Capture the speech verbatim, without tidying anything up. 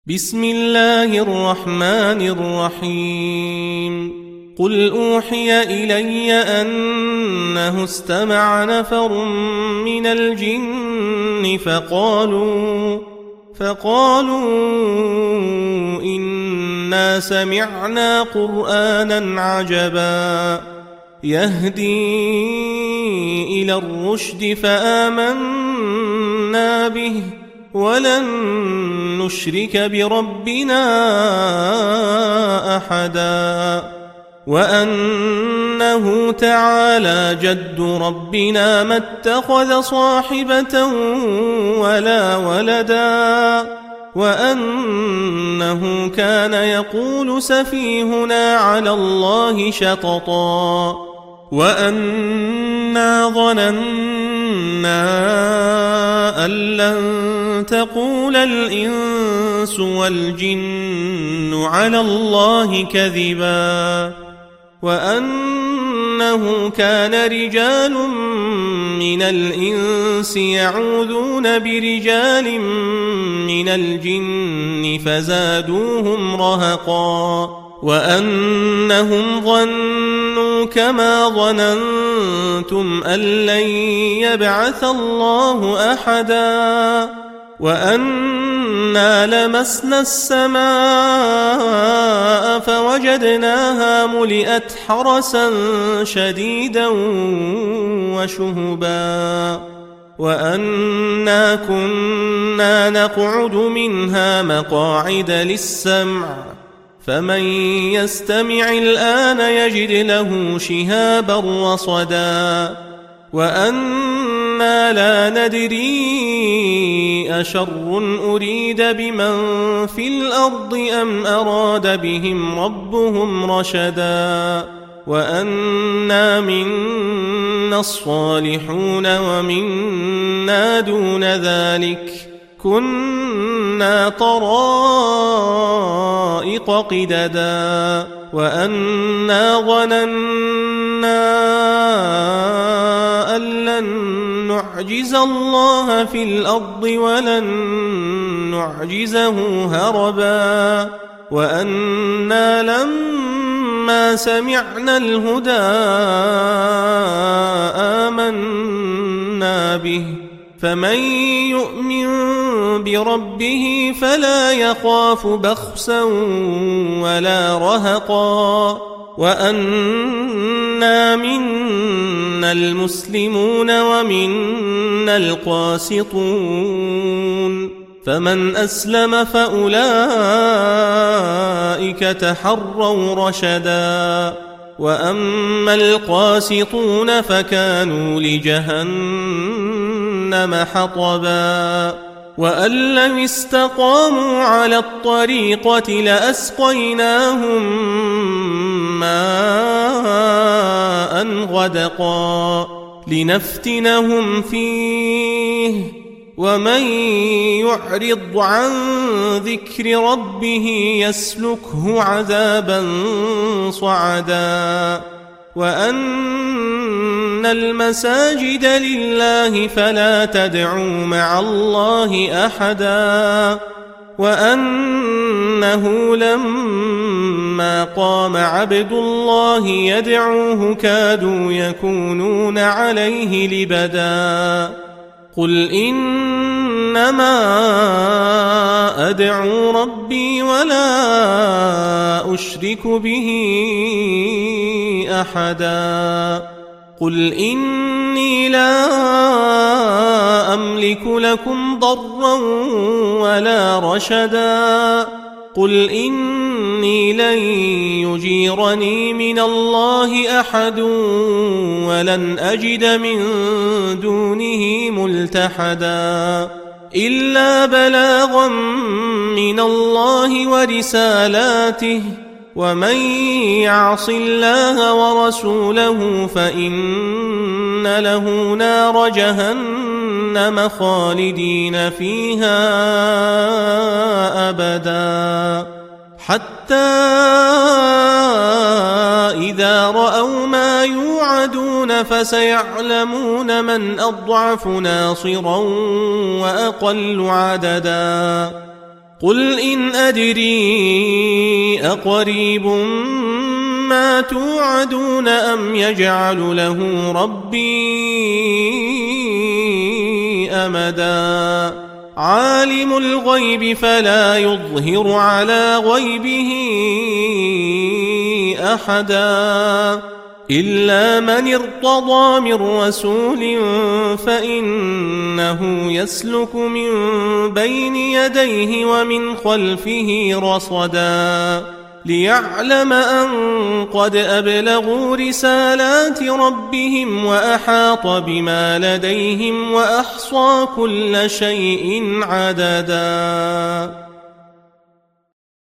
بسم الله الرحمن الرحيم قل أوحي إلي أنه استمع نفر من الجن فقالوا فقالوا إنا سمعنا قرآنا عجبا يهدي إلى الرشد فآمنا به ولن نشرك بربنا أحدا وأنه تعالى جد ربنا ما اتخذ صاحبة ولا ولدا وأنه كان يقول سفيهنا على الله شططا وأنا ظننا أن لن تقول الإنس والجن على الله كذبا وأنه كان رجال من الإنس يعوذون برجال من الجن فزادوهم رهقا وأنهم ظنوا كما ظننتم أن لن يبعث الله أحدا وأنا لمسنا السماء فوجدناها ملئت حرسا شديدا وشهبا وأنا كنا نقعد منها مقاعد للسمع فمن يستمع الآن يجد له شهابا رصدا وأنا لا ندري أشر أريد بمن في الأرض أم أراد بهم ربهم رشدا وأنا منا الصالحون ومنا دون ذلك كنا طرائق قددا وأنا ظننا أن لن نعجز الله في الأرض ولن نعجزه هربا وأنا لما سمعنا الهدى آمنا به فمن يؤمن بربه فلا يخاف بخسا ولا رهقا وأنا منا المسلمون ومنا القاسطون فمن أسلم فأولئك تحروا رشدا وأما القاسطون فكانوا لجهنم حطبا وأن لم استقاموا على الطريقة لأسقيناهم ماء غدقا لنفتنهم فيه ومن يعرض عن ذكر ربه يسلكه عذابا صعدا وأن المساجد لله فلا تدعوا مع الله أحدا وأنه لما قام عبد الله يدعوه كادوا يكونون عليه لبدا قل إنما أدعو ربي ولا أشرك به أحدا قل إني لا أملك لكم ضرا ولا رشدا قل إني لن يجيرني من الله أحد ولن أجد من دونه ملتحدا إلا بلاغا من الله ورسالاته ومن يعص الله ورسوله فإن له نار جهنم خالدين فيها أبدا حتى إذا رأوا ما يوعدون فسيعلمون من أضعف ناصرا وأقل عددا قل إن أدري أقريب ما توعدون أم يجعل له ربي أمدا عالم الغيب فلا يظهر على غيبه أحدا إلا من ارتضى من رسول فإنه يسلك من بين يديه ومن خلفه رصدا ليعلم أن قد أبلغوا رسالات ربهم وأحاط بما لديهم وأحصى كل شيء عددا.